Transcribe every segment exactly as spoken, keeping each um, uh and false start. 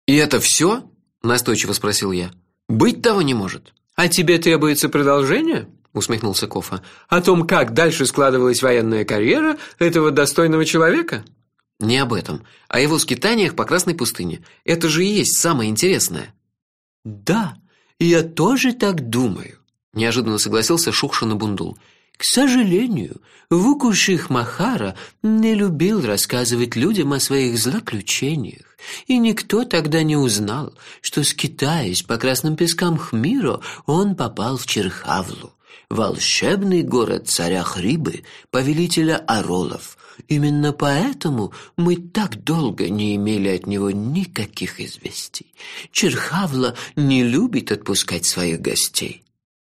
И это все? Настойчиво спросил я. Быть того не может. А тебе требуется продолжение? Усмехнулся Кофа. О том, как дальше складывалась военная карьера этого достойного человека? Не об этом, а о его скитаниях по Красной пустыне. Это же и есть самое интересное. Да, я тоже так думаю, неожиданно согласился Шукшина-Бундул. К сожалению, Вукуших Махара не любил рассказывать людям о своих злоключениях, и никто тогда не узнал, что, скитаясь по красным пескам Хмиро, он попал в Черхавлу, волшебный город царя Хрибы, повелителя Оролов. Именно поэтому мы так долго не имели от него никаких известий. Черхавла не любит отпускать своих гостей.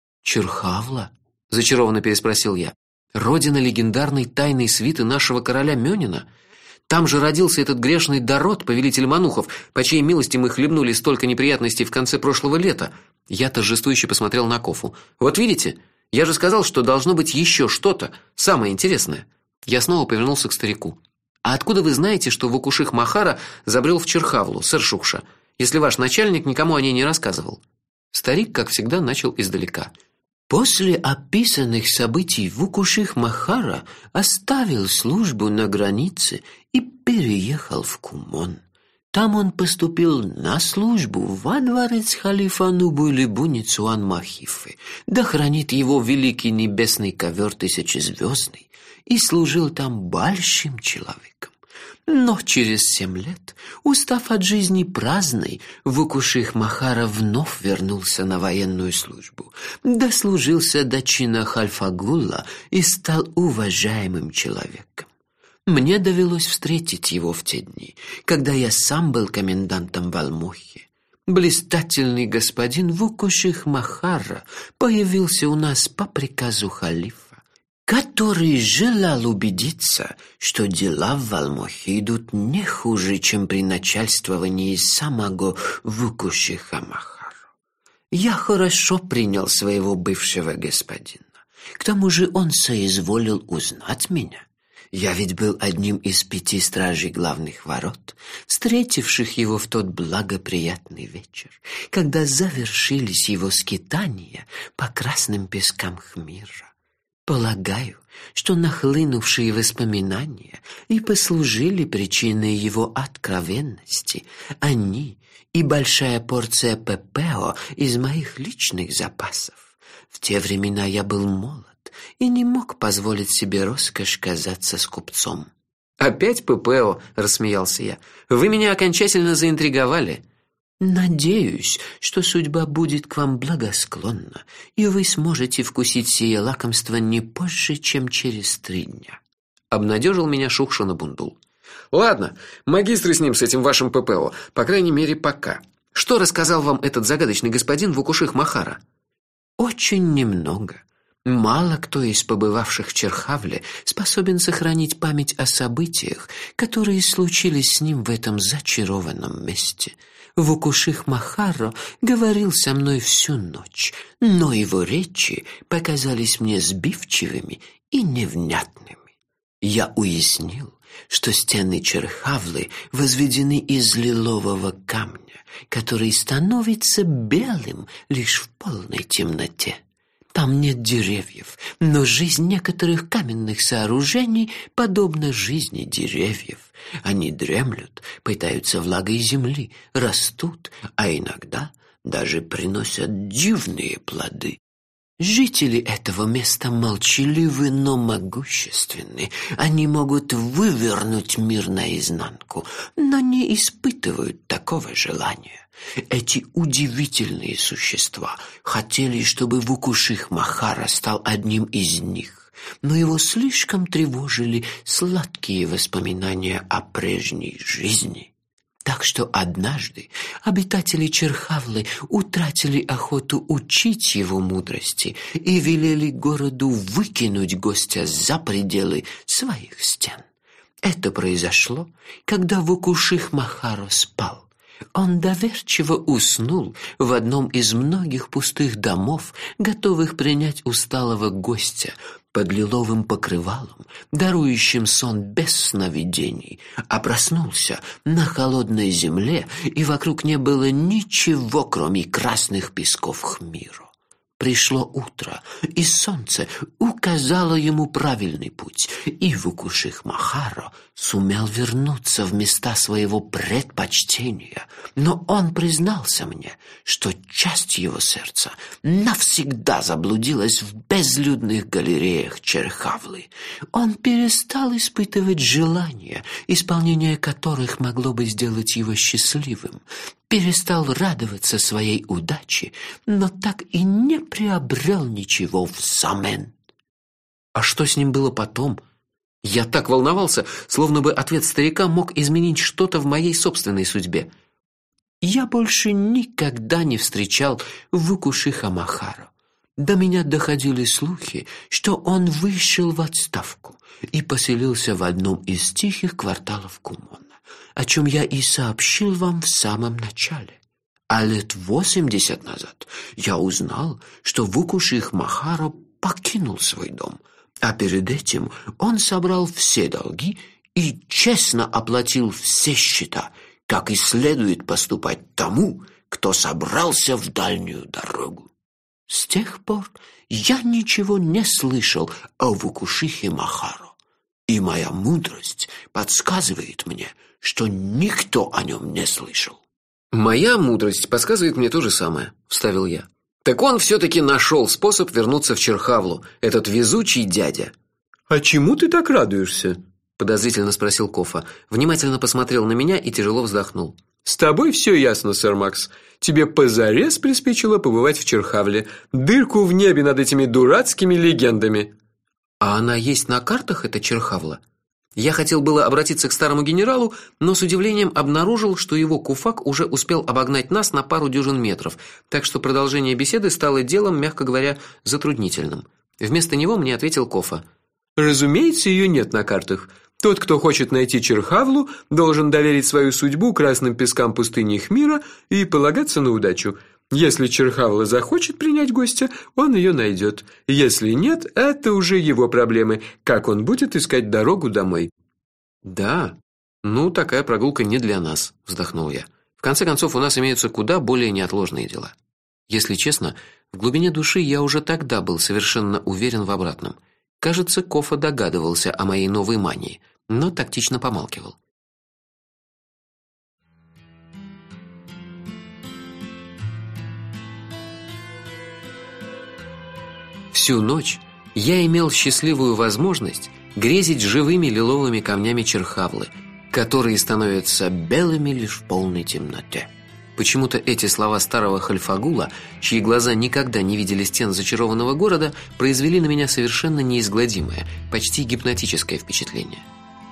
Черхавла? Зачарованно переспросил я. Родина легендарной тайной свиты нашего короля Мёнина? Там же родился этот грешный Дарот, повелитель манухов, по чьей милости мы хлебнули столько неприятностей в конце прошлого лета. Я торжествующе посмотрел на Кофу. Вот видите? Я же сказал, что должно быть еще что-то самое интересное. Я снова повернулся к старику. А откуда вы знаете, что Вукуших Махара забрел в Черхавлу, сэр Шукша, если ваш начальник никому о ней не рассказывал? Старик, как всегда, начал издалека. После описанных событий Вукуших Махара оставил службу на границе и переехал в Кумон. Там он поступил на службу во дворец халифа Нубуй-Либуни Цуан-Махифы, да хранит его великий небесный ковер тысячезвездный, и служил там большим человеком. Но через семь лет, устав от жизни праздной, Вукуших Махара вновь вернулся на военную службу, дослужился до чина Хальфагулла и стал уважаемым человеком. Мне довелось встретить его в те дни, когда я сам был комендантом в Алмухе. Блистательный господин Вукуших Махара появился у нас по приказу халифа, который желал убедиться, что дела в Алмухе идут не хуже, чем при начальствовании самого Вукушиха Махара. Я хорошо принял своего бывшего господина. К тому же он соизволил узнать меня. Я ведь был одним из пяти стражей главных ворот, встретивших его в тот благоприятный вечер, когда завершились его скитания по красным пескам Хмира. Полагаю, что нахлынувшие воспоминания и послужили причиной его откровенности. Они и большая порция пепео из моих личных запасов. В те времена я был молод и не мог позволить себе роскошь казаться скупцом. «Опять ППО?» – рассмеялся я. «Вы меня окончательно заинтриговали». «Надеюсь, что судьба будет к вам благосклонна, и вы сможете вкусить сие лакомство не позже, чем через три дня», – обнадежил меня Шукшина-Бундул. «Ладно, магистры с ним, с этим вашим ППО, по крайней мере, пока. Что рассказал вам этот загадочный господин Вукуших Махара?» «Очень немного. Мало кто из побывавших в Черхавле способен сохранить память о событиях, которые случились с ним в этом зачарованном месте. Вукуших Махара говорил со мной всю ночь, но его речи показались мне сбивчивыми и невнятными. Я уяснил, что стены Черхавлы возведены из лилового камня, который становится белым лишь в полной темноте. Там нет деревьев, но жизнь некоторых каменных сооружений подобна жизни деревьев. Они дремлют, питаются влагой земли, растут, а иногда даже приносят дивные плоды. Жители этого места молчаливы, но могущественны. Они могут вывернуть мир наизнанку, но не испытывают такого желания. Эти удивительные существа хотели, чтобы Вукуших Махара стал одним из них, но его слишком тревожили сладкие воспоминания о прежней жизни. Так что однажды обитатели Черхавлы утратили охоту учить его мудрости и велели городу выкинуть гостя за пределы своих стен. Это произошло, когда Вукуших Махара спал. Он доверчиво уснул в одном из многих пустых домов, готовых принять усталого гостя, под лиловым покрывалом, дарующим сон без сновидений, а проснулся на холодной земле, и вокруг не было ничего, кроме красных песков Хмиро. Пришло утро, и солнце указало ему правильный путь, и Вукуших Махаро сумел вернуться в места своего предпочтения. Но он признался мне, что часть его сердца навсегда заблудилась в безлюдных галереях Черхавлы. Он перестал испытывать желания, исполнение которых могло бы сделать его счастливым, перестал радоваться своей удаче, но так и не приобрел ничего взамен. А что с ним было потом? Я так волновался, словно бы ответ старика мог изменить что-то в моей собственной судьбе. Я больше никогда не встречал Вукушиха Махаро. До меня доходили слухи, что он вышел в отставку и поселился в одном из тихих кварталов Кумона, о чем я и сообщил вам в самом начале. А лет восемьдесят назад я узнал, что Вукуших Махаро покинул свой дом, а перед этим он собрал все долги и честно оплатил все счета, как и следует поступать тому, кто собрался в дальнюю дорогу. С тех пор я ничего не слышал о Вукушихе Махаро, и моя мудрость подсказывает мне, что никто о нем не слышал. Моя мудрость подсказывает мне то же самое, вставил я. Так он все-таки нашел способ вернуться в Черхавлу, этот везучий дядя. А чему ты так радуешься? Подозрительно спросил Кофа, внимательно посмотрел на меня и тяжело вздохнул. С тобой все ясно, сэр Макс. Тебе позарез приспичило побывать в Черхавле, дырку в небе над этими дурацкими легендами. А она есть на картах, эта Черхавла? Я хотел было обратиться к старому генералу, но с удивлением обнаружил, что его куфак уже успел обогнать нас на пару дюжин метров, так что продолжение беседы стало делом, мягко говоря, затруднительным. Вместо него мне ответил Кофа. Разумеется, ее нет на картах. Тот, кто хочет найти Черхавлу, должен доверить свою судьбу красным пескам пустыни Хмиро и полагаться на удачу. Если Черхавла захочет принять гостя, он ее найдет. Если нет, это уже его проблемы, как он будет искать дорогу домой. Да. Ну, такая прогулка не для нас, вздохнул я. В конце концов, у нас имеются куда более неотложные дела. Если честно, в глубине души я уже тогда был совершенно уверен в обратном. Кажется, Кофа догадывался о моей новой мании, но тактично помалкивал. Всю ночь я имел счастливую возможность грезить живыми лиловыми камнями Черхавлы, которые становятся белыми лишь в полной темноте. Почему-то эти слова старого Хальфагула, чьи глаза никогда не видели стен зачарованного города, произвели на меня совершенно неизгладимое, почти гипнотическое впечатление.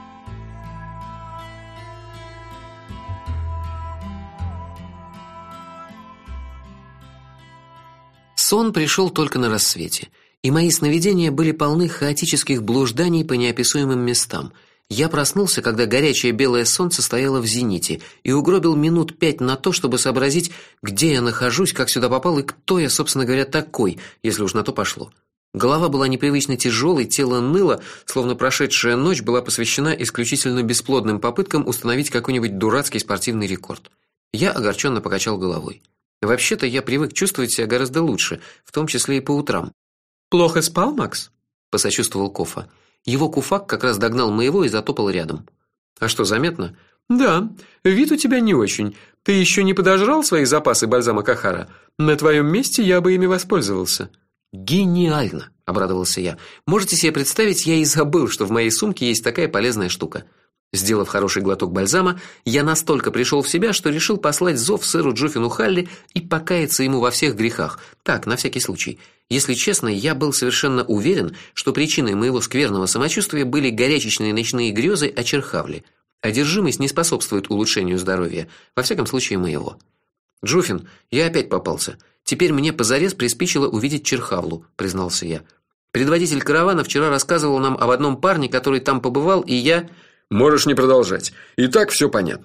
Сон пришел только на рассвете, и мои сновидения были полны хаотических блужданий по неописуемым местам. Я проснулся, когда горячее белое солнце стояло в зените, и угробил минут пять на то, чтобы сообразить, где я нахожусь, как сюда попал и кто я, собственно говоря, такой, если уж на то пошло. Голова была непривычно тяжелой, тело ныло, словно прошедшая ночь была посвящена исключительно бесплодным попыткам установить какой-нибудь дурацкий спортивный рекорд. Я огорченно покачал головой. Вообще-то я привык чувствовать себя гораздо лучше, в том числе и по утрам. Плохо спал, Макс? Посочувствовал Кофа. Его куфак как раз догнал моего и затопал рядом. А что, заметно? Да, вид у тебя не очень. Ты еще не подожрал свои запасы бальзама Кахара? На твоем месте я бы ими воспользовался. Гениально, обрадовался я. Можете себе представить, я и забыл, что в моей сумке есть такая полезная штука. Сделав хороший глоток бальзама, я настолько пришел в себя, что решил послать зов сэру Джуффину Халли и покаяться ему во всех грехах. Так, на всякий случай. Если честно, я был совершенно уверен, что причиной моего скверного самочувствия были горячечные ночные грезы о Черхавле. Одержимость не способствует улучшению здоровья, во всяком случае моего. Джуффин, я опять попался. Теперь мне позарез приспичило увидеть Черхавлу, признался я. Предводитель каравана вчера рассказывал нам об одном парне, который там побывал, и я... Можешь не продолжать. И так все понятно.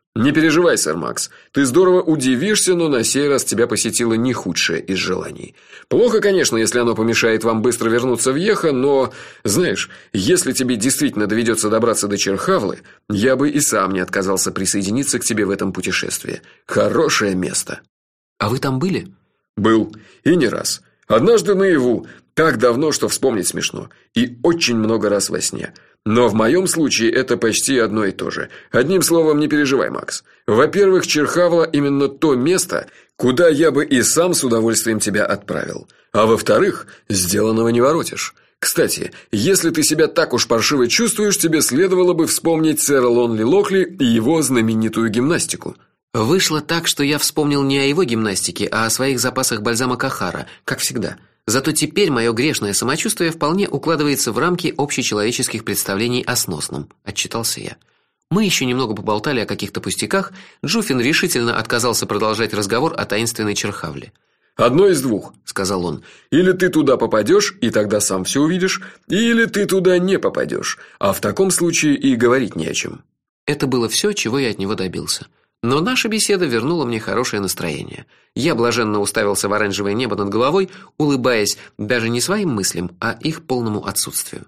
Не переживай, сэр Макс. Ты здорово удивишься, но на сей раз тебя посетило не худшее из желаний. Плохо, конечно, если оно помешает вам быстро вернуться в Йеха, но, знаешь, если тебе действительно доведется добраться до Черхавлы, я бы и сам не отказался присоединиться к тебе в этом путешествии. Хорошее место. А вы там были? Был, и не раз. Однажды наяву, так давно, что вспомнить смешно, и очень много раз во сне. Но в моем случае это почти одно и то же. Одним словом, не переживай, Макс. Во-первых, Черхавла именно то место, куда я бы и сам с удовольствием тебя отправил. А во-вторых, сделанного не воротишь. Кстати, если ты себя так уж паршиво чувствуешь, тебе следовало бы вспомнить сэра Лонли Локли и его знаменитую гимнастику. Вышло так, что я вспомнил не о его гимнастике, а о своих запасах бальзама Кахара, как всегда. Зато теперь мое грешное самочувствие вполне укладывается в рамки общечеловеческих представлений о сносном, отчитался я. Мы еще немного поболтали о каких-то пустяках. Джуфин решительно отказался продолжать разговор о таинственной Черхавле. Одно из двух, сказал он. Или ты туда попадешь, и тогда сам все увидишь, или ты туда не попадешь, а в таком случае и говорить не о чем. Это было все, чего я от него добился. Но наша беседа вернула мне хорошее настроение. Я блаженно уставился в оранжевое небо над головой, улыбаясь даже не своим мыслям, а их полному отсутствию.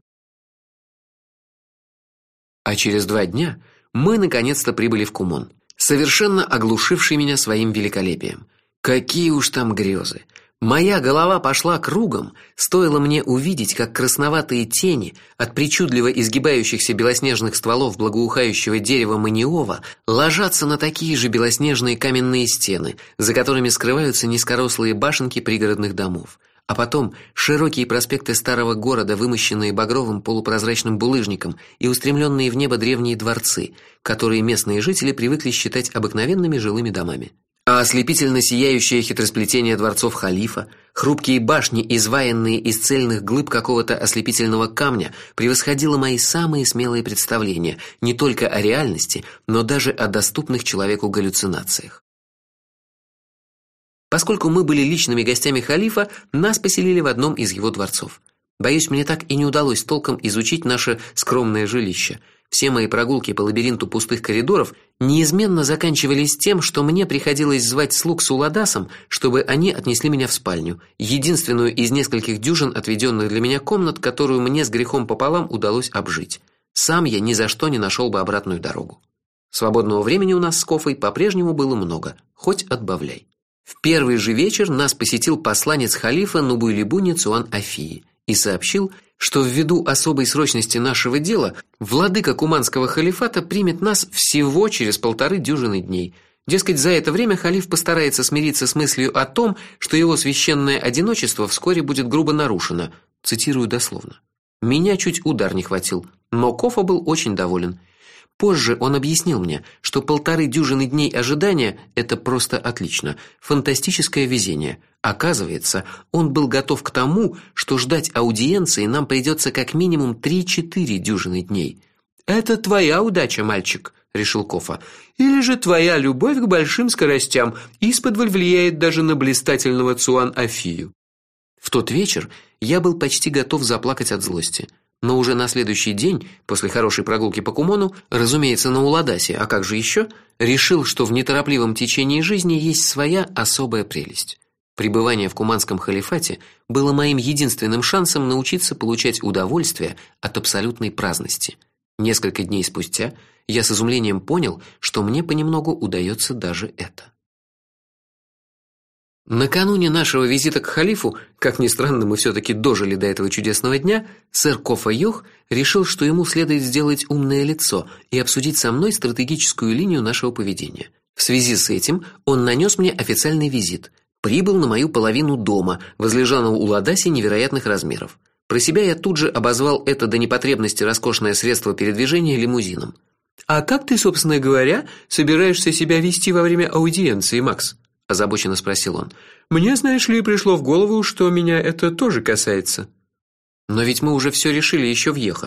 А через два дня мы наконец-то прибыли в Кумон, совершенно оглушивший меня своим великолепием. Какие уж там грезы! Моя голова пошла кругом, стоило мне увидеть, как красноватые тени от причудливо изгибающихся белоснежных стволов благоухающего дерева маниова ложатся на такие же белоснежные каменные стены, за которыми скрываются низкорослые башенки пригородных домов. А потом широкие проспекты старого города, вымощенные багровым полупрозрачным булыжником, и устремленные в небо древние дворцы, которые местные жители привыкли считать обыкновенными жилыми домами. А ослепительно сияющее хитросплетение дворцов халифа, хрупкие башни, изваянные из цельных глыб какого-то ослепительного камня, превосходило мои самые смелые представления не только о реальности, но даже о доступных человеку галлюцинациях. Поскольку мы были личными гостями халифа, нас поселили в одном из его дворцов. Боюсь, мне так и не удалось толком изучить наше скромное жилище. Все мои прогулки по лабиринту пустых коридоров неизменно заканчивались тем, что мне приходилось звать слуг с уладасом, чтобы они отнесли меня в спальню, единственную из нескольких дюжин отведенных для меня комнат, которую мне с грехом пополам удалось обжить. Сам я ни за что не нашел бы обратную дорогу. Свободного времени у нас с Кофой по-прежнему было много, хоть отбавляй. В первый же вечер нас посетил посланец халифа Нубуйлибуни Цуан Афии и сообщил, что ввиду особой срочности нашего дела владыка Куманского халифата примет нас всего через полторы дюжины дней. Дескать, за это время халиф постарается смириться с мыслью о том, что его священное одиночество вскоре будет грубо нарушено. Цитирую дословно. Меня чуть удар не хватил, но Кофа был очень доволен. Позже он объяснил мне, что полторы дюжины дней ожидания это просто отлично, фантастическое везение. Оказывается, он был готов к тому, что ждать аудиенции нам придется как минимум три-четыре дюжины дней. Это твоя удача, мальчик, решил Кофа. Или же твоя любовь к большим скоростям исподволь влияет даже на блистательного Цуан Афию. В тот вечер я был почти готов заплакать от злости. Но уже на следующий день, после хорошей прогулки по Кумону, разумеется, на Уладасе, а как же еще, решил, что в неторопливом течении жизни есть своя особая прелесть. Пребывание в Куманском халифате было моим единственным шансом научиться получать удовольствие от абсолютной праздности. Несколько дней спустя я с изумлением понял, что мне понемногу удается даже это. Накануне нашего визита к халифу, как ни странно, мы все таки дожили до этого чудесного дня, сэр Кофа Йох решил, что ему следует сделать умное лицо и обсудить со мной стратегическую линию нашего поведения. В связи с этим он нанес мне официальный визит. Прибыл на мою половину дома, возлежанного у Ладаси невероятных размеров. Про себя я тут же обозвал это до непотребности роскошное средство передвижения лимузином. А как ты, собственно говоря, собираешься себя вести во время аудиенции, Макс? Озабоченно спросил он. Мне, знаешь ли, пришло в голову, что меня это тоже касается. Но ведь мы уже все решили еще в Йеха.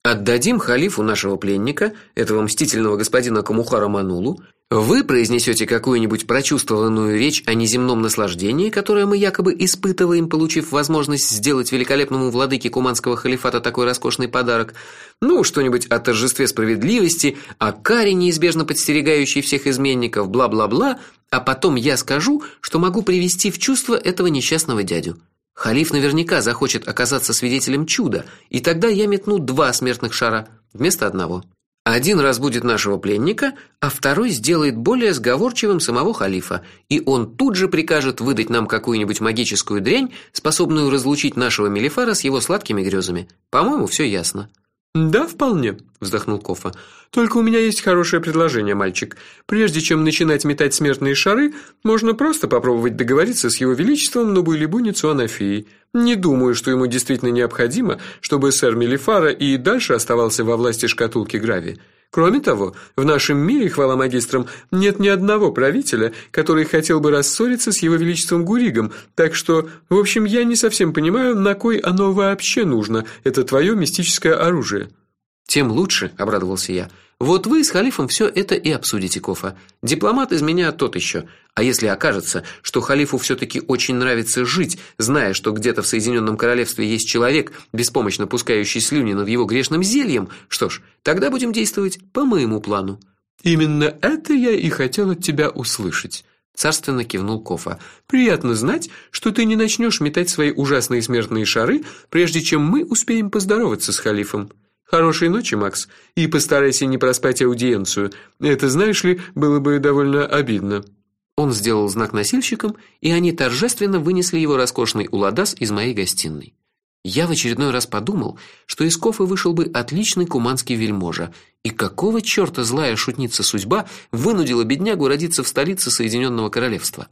Отдадим халифу нашего пленника, этого мстительного господина Камухара Манулу. Вы произнесете какую-нибудь прочувствованную речь о неземном наслаждении, которое мы якобы испытываем, получив возможность сделать великолепному владыке куманского халифата такой роскошный подарок. Ну, что-нибудь о торжестве справедливости, о каре, неизбежно подстерегающей всех изменников, бла-бла-бла, а потом я скажу, что могу привести в чувство этого несчастного дядю. Халиф наверняка захочет оказаться свидетелем чуда, и тогда я метну два смертных шара вместо одного. Один разбудит нашего пленника, а второй сделает более сговорчивым самого халифа, и он тут же прикажет выдать нам какую-нибудь магическую дрянь, способную разлучить нашего Мелифара с его сладкими грезами. По-моему, все ясно. Да, вполне, вздохнул Кофа. Только у меня есть хорошее предложение, мальчик. Прежде чем начинать метать смертные шары, можно просто попробовать договориться с его величеством Нобуйлибу Ницуанафией. Не думаю, что ему действительно необходимо, чтобы сэр Мелифара и дальше оставался во власти шкатулки Грави. Кроме того, в нашем мире, хвала магистрам, нет ни одного правителя, который хотел бы рассориться с его величеством Гуригом, так что, в общем, я не совсем понимаю, на кой оно вообще нужно, это твое мистическое оружие. Тем лучше, обрадовался я. Вот вы с халифом все это и обсудите, Кофа. Дипломат из меня тот еще. А если окажется, что халифу все-таки очень нравится жить, зная, что где-то в Соединенном Королевстве есть человек, беспомощно пускающий слюни над его грешным зельем, что ж, тогда будем действовать по моему плану. Именно это я и хотел от тебя услышать. Царственно кивнул Кофа. Приятно знать, что ты не начнешь метать свои ужасные смертные шары, прежде чем мы успеем поздороваться с халифом. Хорошей ночи, Макс, и постарайся не проспать аудиенцию. Это, знаешь ли, было бы довольно обидно. Он сделал знак носильщикам, и они торжественно вынесли его роскошный уладас из моей гостиной. Я в очередной раз подумал, что из Кофы вышел бы отличный куманский вельможа, и какого чёрта злая шутница судьба вынудила беднягу родиться в столице Соединенного Королевства.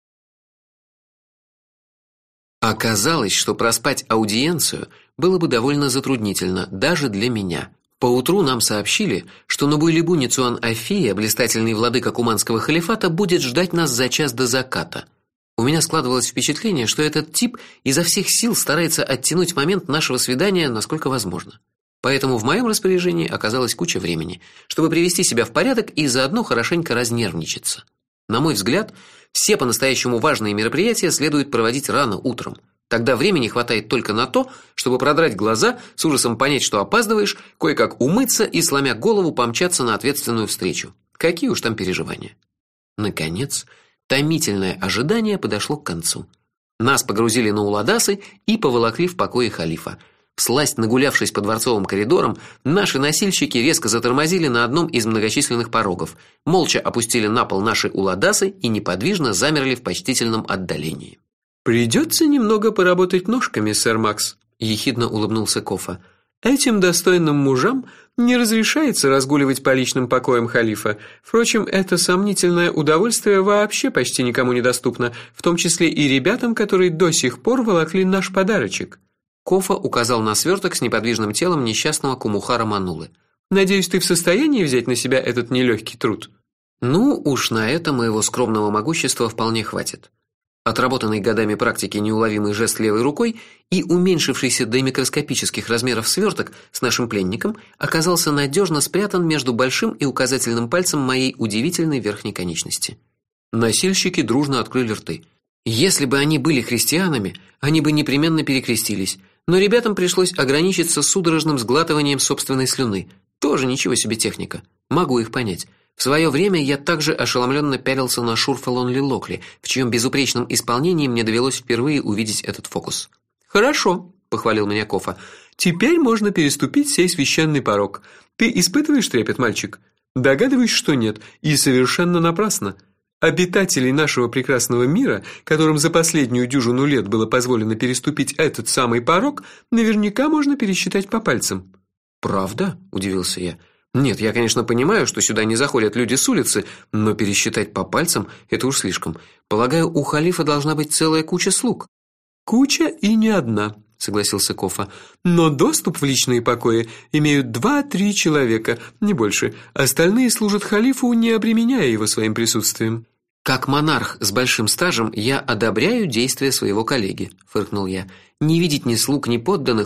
Оказалось, что проспать аудиенцию было бы довольно затруднительно даже для меня. Поутру нам сообщили, что Нобуйлибу Ницуан-Афия, блистательный владыка куманского халифата, будет ждать нас за час до заката. У меня складывалось впечатление, что этот тип изо всех сил старается оттянуть момент нашего свидания насколько возможно. Поэтому в моем распоряжении оказалась куча времени, чтобы привести себя в порядок и заодно хорошенько разнервничаться. На мой взгляд, все по-настоящему важные мероприятия следует проводить рано утром. Тогда времени хватает только на то, чтобы продрать глаза, с ужасом понять, что опаздываешь, кое-как умыться и, сломя голову, помчаться на ответственную встречу. Какие уж там переживания. Наконец, томительное ожидание подошло к концу. Нас погрузили на уладасы и поволокли в покои халифа. Всласть нагулявшись по дворцовым коридорам, наши носильщики резко затормозили на одном из многочисленных порогов, молча опустили на пол наши уладасы и неподвижно замерли в почтительном отдалении. Придется немного поработать ножками, сэр Макс, ехидно улыбнулся Кофа. Этим достойным мужам не разрешается разгуливать по личным покоям халифа. Впрочем, это сомнительное удовольствие вообще почти никому не доступно, в том числе и ребятам, которые до сих пор волокли наш подарочек. Кофа указал на сверток с неподвижным телом несчастного Камухара Манулы. Надеюсь, ты в состоянии взять на себя этот нелегкий труд. Ну, уж на это моего скромного могущества вполне хватит. Отработанный годами практики неуловимый жест левой рукой и уменьшившийся до микроскопических размеров сверток с нашим пленником оказался надежно спрятан между большим и указательным пальцем моей удивительной верхней конечности. Носильщики дружно открыли рты. Если бы они были христианами, они бы непременно перекрестились, но ребятам пришлось ограничиться судорожным сглатыванием собственной слюны. Тоже ничего себе техника. Могу их понять. В свое время я также ошеломленно пялился на Шурфалонли Локли, в чьем безупречном исполнении мне довелось впервые увидеть этот фокус. Хорошо, похвалил меня Кофа. Теперь можно переступить сей священный порог. Ты испытываешь трепет, мальчик? Догадываюсь, что нет, и совершенно напрасно. Обитателей нашего прекрасного мира, которым за последнюю дюжину лет было позволено переступить этот самый порог, наверняка можно пересчитать по пальцам. Правда? Удивился я. Нет, я, конечно, понимаю, что сюда не заходят люди с улицы, но пересчитать по пальцам это уж слишком. Полагаю, у халифа должна быть целая куча слуг. Куча и не одна, согласился Кофа. Но доступ в личные покои имеют два-три человека, не больше. Остальные служат халифу, не обременяя его своим присутствием. Как монарх с большим стажем я одобряю действия своего коллеги, фыркнул я. Не видеть ни слуг, ни подданных.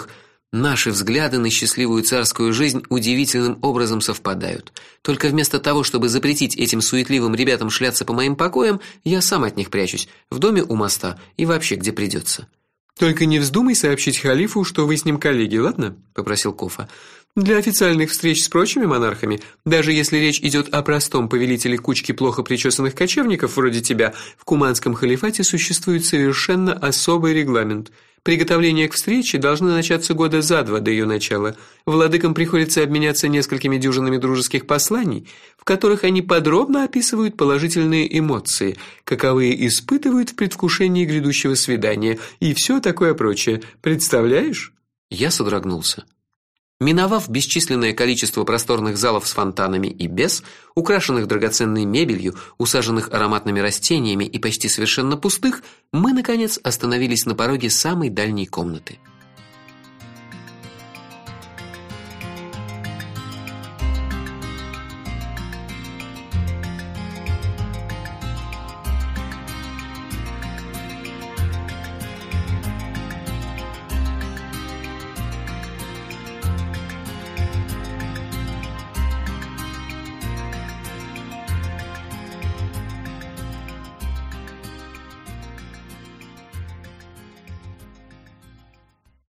Наши взгляды на счастливую царскую жизнь удивительным образом совпадают. Только вместо того, чтобы запретить этим суетливым ребятам шляться по моим покоям, я сам от них прячусь в доме у моста и вообще где придется. Только не вздумай сообщить халифу, что вы с ним коллеги, ладно? Попросил Кофа. Для официальных встреч с прочими монархами, даже если речь идет о простом повелителе кучки плохо причесанных кочевников вроде тебя, в Куманском халифате существует совершенно особый регламент. Приготовления к встрече должны начаться года за два до ее начала. Владыкам приходится обменяться несколькими дюжинами дружеских посланий, в которых они подробно описывают положительные эмоции, каковые испытывают в предвкушении грядущего свидания, и все такое прочее. Представляешь? Я содрогнулся. Миновав бесчисленное количество просторных залов с фонтанами и без, украшенных драгоценной мебелью, усаженных ароматными растениями и почти совершенно пустых, мы наконец остановились на пороге самой дальней комнаты.